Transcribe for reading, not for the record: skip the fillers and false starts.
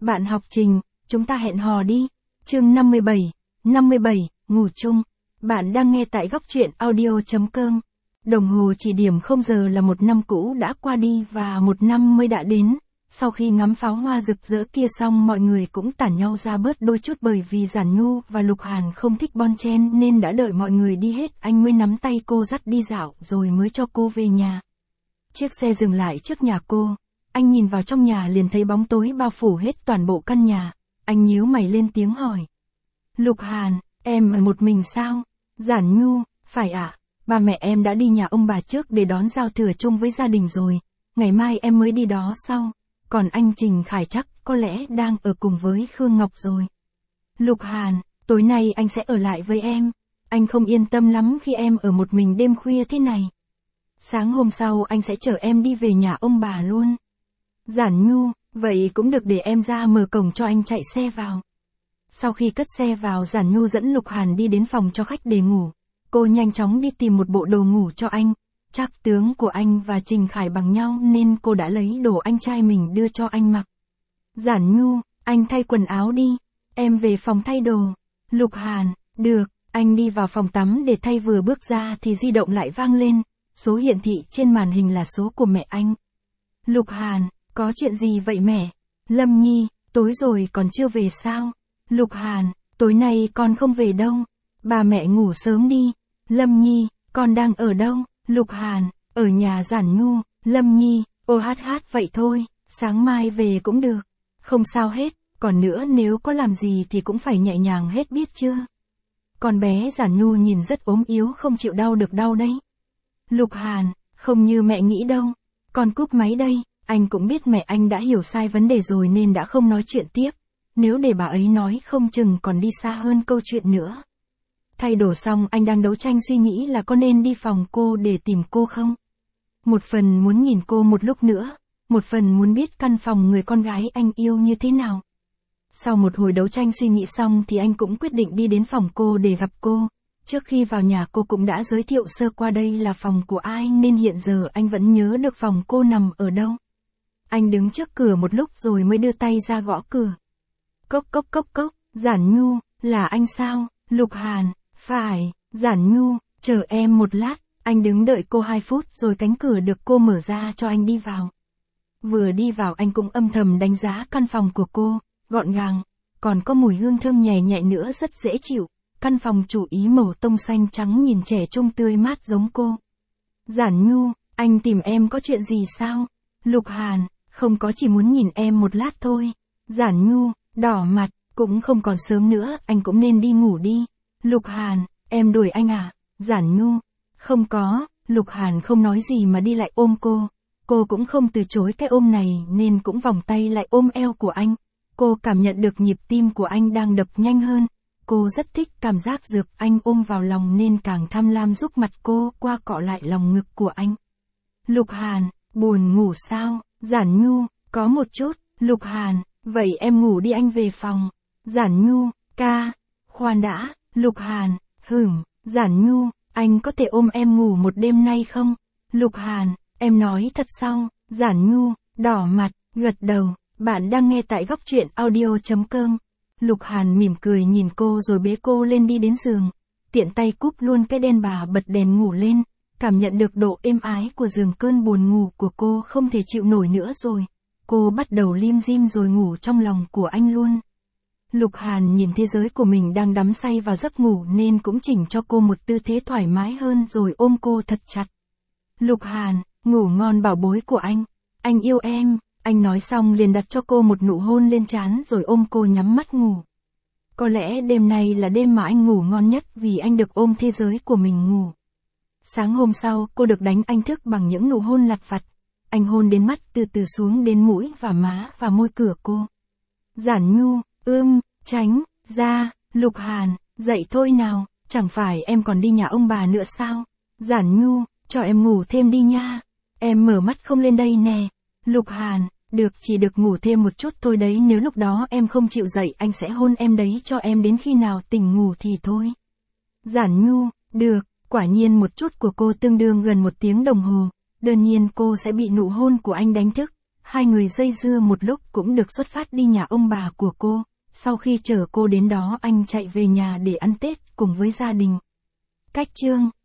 Bạn học Trình, chúng ta hẹn hò đi. Chương 57, ngủ chung. Bạn đang nghe tại góc truyện audio.com. Đồng hồ chỉ điểm 0 giờ là một năm cũ đã qua đi và một năm mới đã đến. Sau khi ngắm pháo hoa rực rỡ kia xong, mọi người cũng tản nhau ra bớt đôi chút, bởi vì Giản Nhu và Lục Hàn không thích bon chen nên đã đợi mọi người đi hết anh mới nắm tay cô dắt đi dạo rồi mới cho cô về nhà. Chiếc xe dừng lại trước nhà cô. Anh nhìn vào trong nhà liền thấy bóng tối bao phủ hết toàn bộ căn nhà. Anh nhíu mày lên tiếng hỏi. Lục Hàn, em ở một mình sao? Giản Nhu, phải ạ. Ba mẹ em đã đi nhà ông bà trước để đón giao thừa chung với gia đình rồi. Ngày mai em mới đi đó sau. Còn anh Trình Khải chắc có lẽ đang ở cùng với Khương Ngọc rồi. Lục Hàn, tối nay anh sẽ ở lại với em. Anh không yên tâm lắm khi em ở một mình đêm khuya thế này. Sáng hôm sau anh sẽ chở em đi về nhà ông bà luôn. Giản Nhu, vậy cũng được, để em ra mở cổng cho anh chạy xe vào. Sau khi cất xe vào, Giản Nhu dẫn Lục Hàn đi đến phòng cho khách để ngủ. Cô nhanh chóng đi tìm một bộ đồ ngủ cho anh. Trác tướng của anh và Trình Khải bằng nhau nên cô đã lấy đồ anh trai mình đưa cho anh mặc. Giản Nhu, anh thay quần áo đi. Em về phòng thay đồ. Lục Hàn, được. Anh đi vào phòng tắm để thay, vừa bước ra thì di động lại vang lên. Số hiển thị trên màn hình là số của mẹ anh. Lục Hàn, có chuyện gì vậy mẹ? Lâm Nhi, tối rồi còn chưa về sao? Lục Hàn, tối nay con không về đâu. Bà mẹ ngủ sớm đi. Lâm Nhi, con đang ở đâu? Lục Hàn, ở nhà Giản Nhu. Lâm Nhi, vậy thôi, sáng mai về cũng được. Không sao hết, còn nữa nếu có làm gì thì cũng phải nhẹ nhàng hết biết chưa? Con bé Giản Nhu nhìn rất ốm yếu, không chịu đau được đâu đấy. Lục Hàn, không như mẹ nghĩ đâu. Con cúp máy đây. Anh cũng biết mẹ anh đã hiểu sai vấn đề rồi nên đã không nói chuyện tiếp. Nếu để bà ấy nói không chừng còn đi xa hơn câu chuyện nữa. Thay đồ xong, anh đang đấu tranh suy nghĩ là có nên đi phòng cô để tìm cô không? Một phần muốn nhìn cô một lúc nữa, một phần muốn biết căn phòng người con gái anh yêu như thế nào. Sau một hồi đấu tranh suy nghĩ xong thì anh cũng quyết định đi đến phòng cô để gặp cô. Trước khi vào nhà cô cũng đã giới thiệu sơ qua đây là phòng của ai nên hiện giờ anh vẫn nhớ được phòng cô nằm ở đâu. Anh đứng trước cửa một lúc rồi mới đưa tay ra gõ cửa. Cốc cốc cốc cốc, Giản Nhu, là anh sao? Lục Hàn, phải. Giản Nhu, chờ em một lát. Anh đứng đợi cô 2 phút rồi cánh cửa được cô mở ra cho anh đi vào. Vừa đi vào anh cũng âm thầm đánh giá căn phòng của cô, gọn gàng, còn có mùi hương thơm nhẹ nhẹ nữa rất dễ chịu. Căn phòng chủ ý màu tông xanh trắng nhìn trẻ trung tươi mát giống cô. Giản Nhu, anh tìm em có chuyện gì sao? Lục Hàn, không có, chỉ muốn nhìn em một lát thôi. Giản Nhu, đỏ mặt, cũng không còn sớm nữa, anh cũng nên đi ngủ đi. Lục Hàn, em đuổi anh à? Giản Nhu, không có. Lục Hàn không nói gì mà đi lại ôm cô. Cô cũng không từ chối cái ôm này nên cũng vòng tay lại ôm eo của anh. Cô cảm nhận được nhịp tim của anh đang đập nhanh hơn. Cô rất thích cảm giác được anh ôm vào lòng nên càng tham lam giúp mặt cô qua cọ lại lòng ngực của anh. Lục Hàn, buồn ngủ sao? Giản Nhu, có một chút. Lục Hàn, vậy em ngủ đi, anh về phòng. Giản Nhu, khoan đã. Lục Hàn, Giản Nhu, anh có thể ôm em ngủ một đêm nay không? Lục Hàn, em nói thật sao? Giản Nhu, đỏ mặt, gật đầu. Bạn đang nghe tại góc truyện audio.com. Lục Hàn mỉm cười nhìn cô rồi bế cô lên đi đến giường. Tiện tay cúp luôn cái đèn bà, bật đèn ngủ lên. Cảm nhận được độ êm ái của giường, cơn buồn ngủ của cô không thể chịu nổi nữa rồi. Cô bắt đầu lim dim rồi ngủ trong lòng của anh luôn. Lục Hàn nhìn thế giới của mình đang đắm say vào giấc ngủ nên cũng chỉnh cho cô một tư thế thoải mái hơn rồi ôm cô thật chặt. Lục Hàn, ngủ ngon bảo bối của anh yêu em. Anh nói xong liền đặt cho cô một nụ hôn lên trán rồi ôm cô nhắm mắt ngủ. Có lẽ đêm này là đêm mà anh ngủ ngon nhất vì anh được ôm thế giới của mình ngủ. Sáng hôm sau, cô được đánh anh thức bằng những nụ hôn lặt vặt. Anh hôn đến mắt, từ từ xuống đến mũi và má và môi cửa cô. Giản Nhu, tránh ra. Lục Hàn, dậy thôi nào, chẳng phải em còn đi nhà ông bà nữa sao? Giản Nhu, cho em ngủ thêm đi nha. Em mở mắt không lên đây nè. Lục Hàn, được, chỉ được ngủ thêm một chút thôi đấy, nếu lúc đó em không chịu dậy anh sẽ hôn em đấy, cho em đến khi nào tỉnh ngủ thì thôi. Giản Nhu, được. Quả nhiên một chút của cô tương đương gần 1 tiếng đồng hồ. Đương nhiên cô sẽ bị nụ hôn của anh đánh thức. Hai người dây dưa một lúc cũng được xuất phát đi nhà ông bà của cô. Sau khi chở cô đến đó anh chạy về nhà để ăn Tết cùng với gia đình. Cách chương